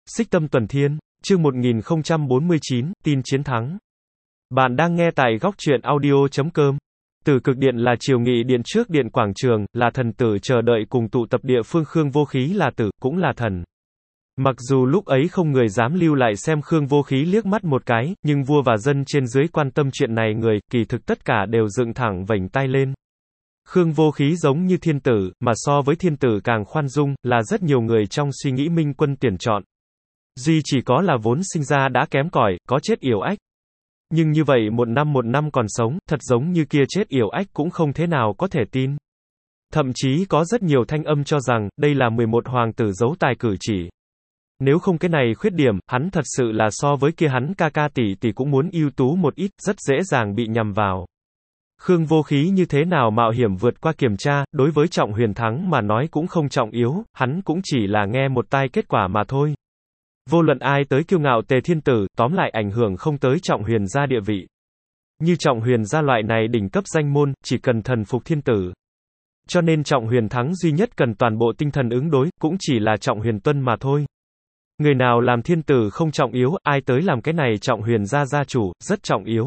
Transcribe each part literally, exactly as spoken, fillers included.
Xích Tâm Tuần Thiên, chương một nghìn không trăm bốn mươi chín, tin chiến thắng. Bạn đang nghe tại góc truyện audio chấm com. Từ cực điện là triều nghị điện trước điện quảng trường, là thần tử chờ đợi cùng tụ tập địa phương Khương Vô Khí là tử, cũng là thần. Mặc dù lúc ấy không người dám lưu lại xem Khương Vô Khí liếc mắt một cái, nhưng vua và dân trên dưới quan tâm chuyện này người, kỳ thực tất cả đều dựng thẳng vểnh tai lên. Khương Vô Khí giống như thiên tử, mà so với thiên tử càng khoan dung, là rất nhiều người trong suy nghĩ minh quân tuyển chọn. Duy chỉ có là vốn sinh ra đã kém cỏi, có chết yểu ách. Nhưng như vậy một năm một năm còn sống, thật giống như kia chết yểu ách cũng không thế nào có thể tin. Thậm chí có rất nhiều thanh âm cho rằng, đây là mười một hoàng tử giấu tài cử chỉ. Nếu không cái này khuyết điểm, hắn thật sự là so với kia hắn ca ca tỷ tỷ cũng muốn ưu tú một ít, rất dễ dàng bị nhầm vào. Khương Vô Khí như thế nào mạo hiểm vượt qua kiểm tra, đối với Trọng Huyền Thắng mà nói cũng không trọng yếu, hắn cũng chỉ là nghe một tai kết quả mà thôi. Vô luận ai tới kiêu ngạo Tề Thiên Tử, tóm lại ảnh hưởng không tới Trọng Huyền gia địa vị. Như Trọng Huyền gia loại này đỉnh cấp danh môn, chỉ cần thần phục thiên tử. Cho nên Trọng Huyền Thắng duy nhất cần toàn bộ tinh thần ứng đối, cũng chỉ là Trọng Huyền Tuân mà thôi. Người nào làm thiên tử không trọng yếu, ai tới làm cái này Trọng Huyền gia gia chủ, rất trọng yếu.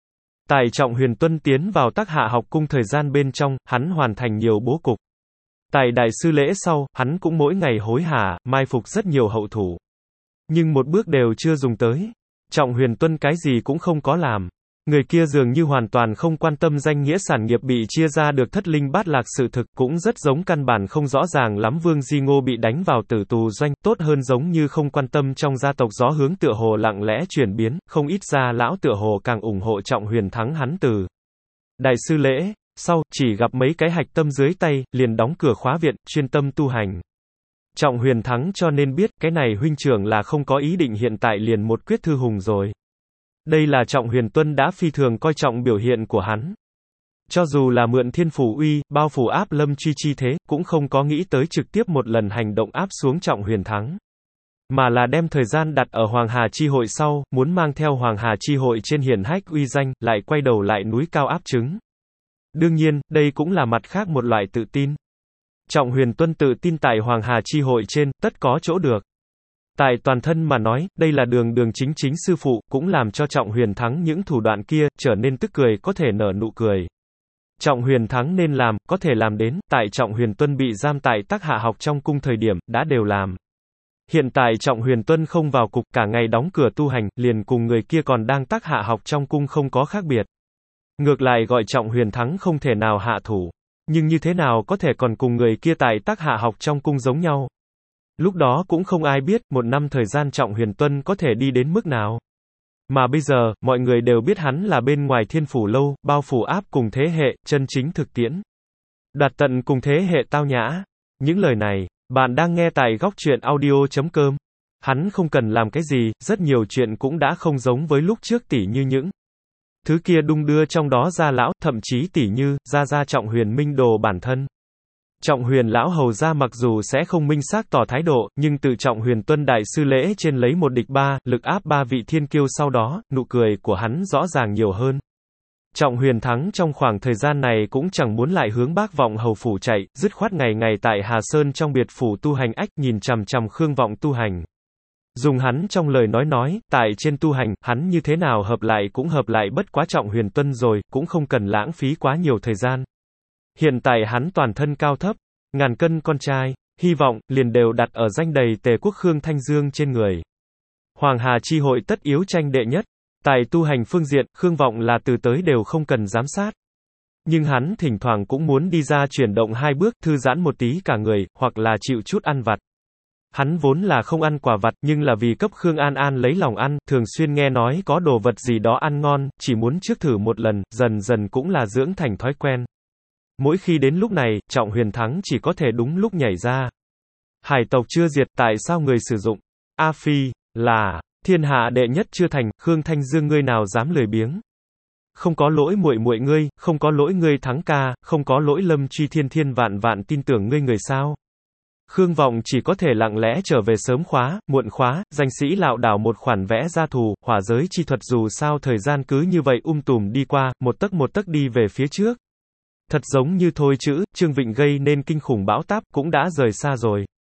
Tại Trọng Huyền Tuân tiến vào Tắc Hạ học cung thời gian bên trong, hắn hoàn thành nhiều bố cục. Tại đại sư lễ sau, hắn cũng mỗi ngày hối hả, mai phục rất nhiều hậu thủ. Nhưng một bước đều chưa dùng tới. Trọng Huyền Tuân cái gì cũng không có làm. Người kia dường như hoàn toàn không quan tâm danh nghĩa sản nghiệp bị chia ra được thất linh bát lạc sự thực, cũng rất giống căn bản không rõ ràng lắm Vương Di Ngô bị đánh vào tử tù doanh, tốt hơn giống như không quan tâm trong gia tộc gió hướng tựa hồ lặng lẽ chuyển biến, không ít gia lão tựa hồ càng ủng hộ Trọng Huyền Thắng hắn từ đại sư lễ, sau, chỉ gặp mấy cái hạch tâm dưới tay, liền đóng cửa khóa viện, chuyên tâm tu hành. Trọng Huyền Thắng cho nên biết, cái này huynh trưởng là không có ý định hiện tại liền một quyết thư hùng rồi. Đây là Trọng Huyền Tuân đã phi thường coi trọng biểu hiện của hắn. Cho dù là mượn thiên phủ uy, bao phủ áp lâm truy chi thế, cũng không có nghĩ tới trực tiếp một lần hành động áp xuống Trọng Huyền Thắng. Mà là đem thời gian đặt ở Hoàng Hà chi hội sau, muốn mang theo Hoàng Hà chi hội trên hiển hách uy danh, lại quay đầu lại núi cao áp trứng. Đương nhiên, đây cũng là mặt khác một loại tự tin. Trọng Huyền Tuân tự tin tại Hoàng Hà chi hội trên, tất có chỗ được. Tại toàn thân mà nói, đây là đường đường chính chính sư phụ, cũng làm cho Trọng Huyền Thắng những thủ đoạn kia, trở nên tức cười, có thể nở nụ cười. Trọng Huyền Thắng nên làm, có thể làm đến, tại Trọng Huyền Tuân bị giam tại Tắc Hạ học trong cung thời điểm, đã đều làm. Hiện tại Trọng Huyền Tuân không vào cục, cả ngày đóng cửa tu hành, liền cùng người kia còn đang Tắc Hạ học trong cung không có khác biệt. Ngược lại gọi Trọng Huyền Thắng không thể nào hạ thủ. Nhưng như thế nào có thể còn cùng người kia tại Tắc Hạ học trong cung giống nhau? Lúc đó cũng không ai biết, một năm thời gian Trọng Huyền Tuân có thể đi đến mức nào. Mà bây giờ, mọi người đều biết hắn là bên ngoài thiên phủ lâu, bao phủ áp cùng thế hệ, chân chính thực tiễn. Đoạt tận cùng thế hệ tao nhã. Những lời này, bạn đang nghe tại góc truyện audio chấm com. Hắn không cần làm cái gì, rất nhiều chuyện cũng đã không giống với lúc trước tỉ như những thứ kia đung đưa trong đó gia lão, thậm chí tỉ như, gia gia Trọng Huyền Minh Đồ bản thân. Trọng Huyền lão hầu gia mặc dù sẽ không minh xác tỏ thái độ, nhưng từ Trọng Huyền Tuân đại sư lễ trên lấy một địch ba, lực áp ba vị thiên kiêu sau đó, nụ cười của hắn rõ ràng nhiều hơn. Trọng Huyền Thắng trong khoảng thời gian này cũng chẳng muốn lại hướng Bác Vọng hầu phủ chạy, dứt khoát ngày ngày tại Hà Sơn trong biệt phủ tu hành ách, nhìn chằm chằm Khương Vọng tu hành. Dùng hắn trong lời nói nói, tại trên tu hành, hắn như thế nào hợp lại cũng hợp lại bất quá Trọng Huyền Tuân rồi, cũng không cần lãng phí quá nhiều thời gian. Hiện tại hắn toàn thân cao thấp, ngàn cân con trai, hy vọng, liền đều đặt ở danh đầy Tề quốc Khương Thanh Dương trên người. Hoàng Hà chi hội tất yếu tranh đệ nhất. Tại tu hành phương diện, Khương Vọng là từ tới đều không cần giám sát. Nhưng hắn thỉnh thoảng cũng muốn đi ra chuyển động hai bước, thư giãn một tí cả người, hoặc là chịu chút ăn vặt. Hắn vốn là không ăn quả vặt, nhưng là vì cấp Khương An An lấy lòng ăn, thường xuyên nghe nói có đồ vật gì đó ăn ngon, chỉ muốn trước thử một lần, dần dần cũng là dưỡng thành thói quen. Mỗi khi đến lúc này, Trọng Huyền Thắng chỉ có thể đúng lúc nhảy ra. Hải tộc chưa diệt, tại sao người sử dụng? A Phi, là, thiên hạ đệ nhất chưa thành, Khương Thanh Dương ngươi nào dám lười biếng? Không có lỗi muội muội ngươi, không có lỗi ngươi Thắng ca, không có lỗi Lâm Truy thiên thiên vạn vạn tin tưởng ngươi người sao? Khương Vọng chỉ có thể lặng lẽ trở về sớm khóa, muộn khóa, danh sĩ lạo đảo một khoản vẽ ra thù, hỏa giới chi thuật dù sao thời gian cứ như vậy um tùm đi qua, một tấc một tấc đi về phía trước. Thật giống như thôi chữ, Trương Vịnh gây nên kinh khủng bão táp, cũng đã rời xa rồi.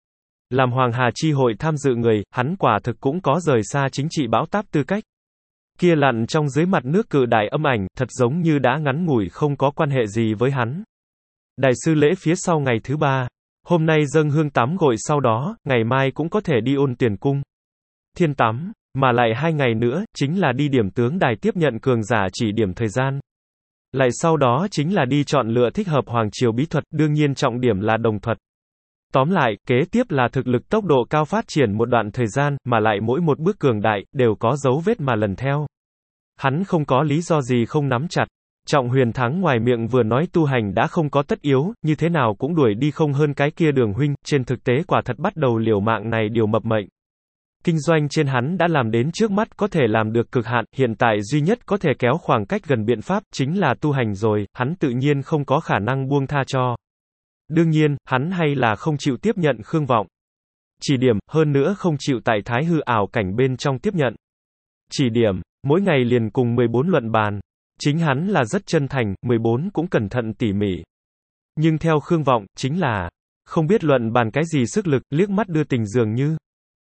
Làm Hoàng Hà chi hội tham dự người, hắn quả thực cũng có rời xa chính trị bão táp tư cách. Kia lặn trong dưới mặt nước cự đại âm ảnh, thật giống như đã ngắn ngủi không có quan hệ gì với hắn. Đại sư lễ phía sau ngày thứ ba. Hôm nay dâng hương tắm gội sau đó, ngày mai cũng có thể đi ôn tuyển cung. Thiên tắm, mà lại hai ngày nữa, chính là đi điểm tướng đài tiếp nhận cường giả chỉ điểm thời gian. Lại sau đó chính là đi chọn lựa thích hợp hoàng triều bí thuật, đương nhiên trọng điểm là đồng thuật. Tóm lại, kế tiếp là thực lực tốc độ cao phát triển một đoạn thời gian, mà lại mỗi một bước cường đại, đều có dấu vết mà lần theo. Hắn không có lý do gì không nắm chặt. Trọng Huyền Thắng ngoài miệng vừa nói tu hành đã không có tất yếu, như thế nào cũng đuổi đi không hơn cái kia Đường huynh, trên thực tế quả thật bắt đầu liều mạng này điều mập mệnh. Kinh doanh trên hắn đã làm đến trước mắt có thể làm được cực hạn, hiện tại duy nhất có thể kéo khoảng cách gần biện pháp, chính là tu hành rồi, hắn tự nhiên không có khả năng buông tha cho. Đương nhiên, hắn hay là không chịu tiếp nhận Khương Vọng chỉ điểm, hơn nữa không chịu tại thái hư ảo cảnh bên trong tiếp nhận chỉ điểm, mỗi ngày liền cùng mười bốn luận bàn. Chính hắn là rất chân thành, mười bốn cũng cẩn thận tỉ mỉ. Nhưng theo Khương Vọng, chính là không biết luận bàn cái gì sức lực, liếc mắt đưa tình dường như.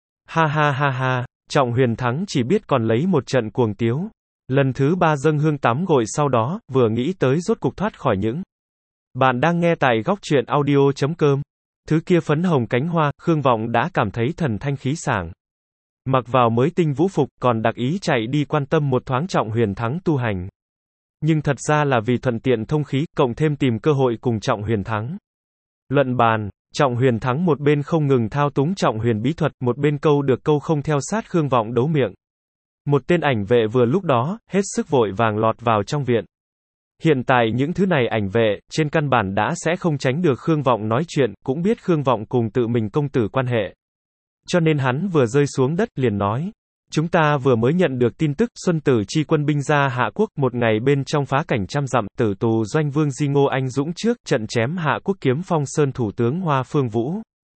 Ha ha ha ha, Trọng Huyền Thắng chỉ biết còn lấy một trận cuồng tiếu. Lần thứ ba dâng hương tắm gội sau đó, vừa nghĩ tới rốt cục thoát khỏi những. Bạn đang nghe tại góc truyện audio chấm com. Thứ kia phấn hồng cánh hoa, Khương Vọng đã cảm thấy thần thanh khí sảng. Mặc vào mới tinh vũ phục, còn đặc ý chạy đi quan tâm một thoáng Trọng Huyền Thắng tu hành. Nhưng thật ra là vì thuận tiện thông khí, cộng thêm tìm cơ hội cùng Trọng Huyền Thắng luận bàn. Trọng Huyền Thắng một bên không ngừng thao túng Trọng Huyền bí thuật, một bên câu được câu không theo sát Khương Vọng đấu miệng. Một tên ảnh vệ vừa lúc đó, hết sức vội vàng lọt vào trong viện. Hiện tại những thứ này ảnh vệ, trên căn bản đã sẽ không tránh được Khương Vọng nói chuyện, cũng biết Khương Vọng cùng tự mình công tử quan hệ. Cho nên hắn vừa rơi xuống đất, liền nói. Chúng ta vừa mới nhận được tin tức, Xuân Tử chi quân binh ra Hạ Quốc, một ngày bên trong phá cảnh trăm dặm, tử tù doanh Vương Di Ngô anh dũng trước, trận chém Hạ Quốc kiếm phong sơn thủ tướng Hoa Phương Vũ.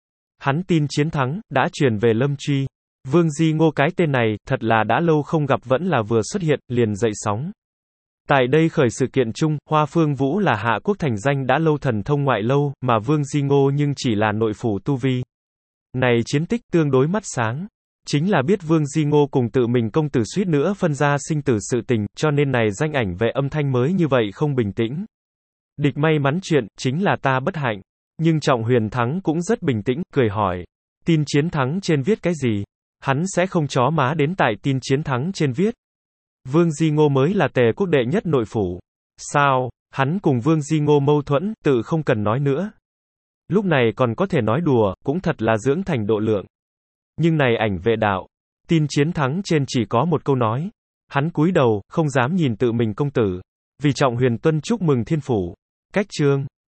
Hắn tin chiến thắng, đã truyền về Lâm Truy. Vương Di Ngô cái tên này, thật là đã lâu không gặp vẫn là vừa xuất hiện, liền dậy sóng. Tại đây khởi sự kiện chung, Hoa Phương Vũ là Hạ Quốc thành danh đã lâu thần thông ngoại lâu, mà Vương Di Ngô nhưng chỉ là nội phủ tu vi. Này chiến tích tương đối mắt sáng. Chính là biết Vương Di Ngô cùng tự mình công tử suýt nữa phân ra sinh tử sự tình, cho nên này danh ảnh vệ âm thanh mới như vậy không bình tĩnh. Địch may mắn chuyện, chính là ta bất hạnh. Nhưng Trọng Huyền Thắng cũng rất bình tĩnh, cười hỏi. Tin chiến thắng trên viết cái gì? Hắn sẽ không chó má đến tại tin chiến thắng trên viết. Vương Di Ngô mới là Tề quốc đệ nhất nội phủ. Sao? Hắn cùng Vương Di Ngô mâu thuẫn, tự không cần nói nữa. Lúc này còn có thể nói đùa, cũng thật là dưỡng thành độ lượng. Nhưng này ảnh vệ đạo, tin chiến thắng trên chỉ có một câu nói. Hắn cúi đầu, không dám nhìn tự mình công tử. Vì Trọng Huyền Tuân chúc mừng thiên phủ. Cách chương.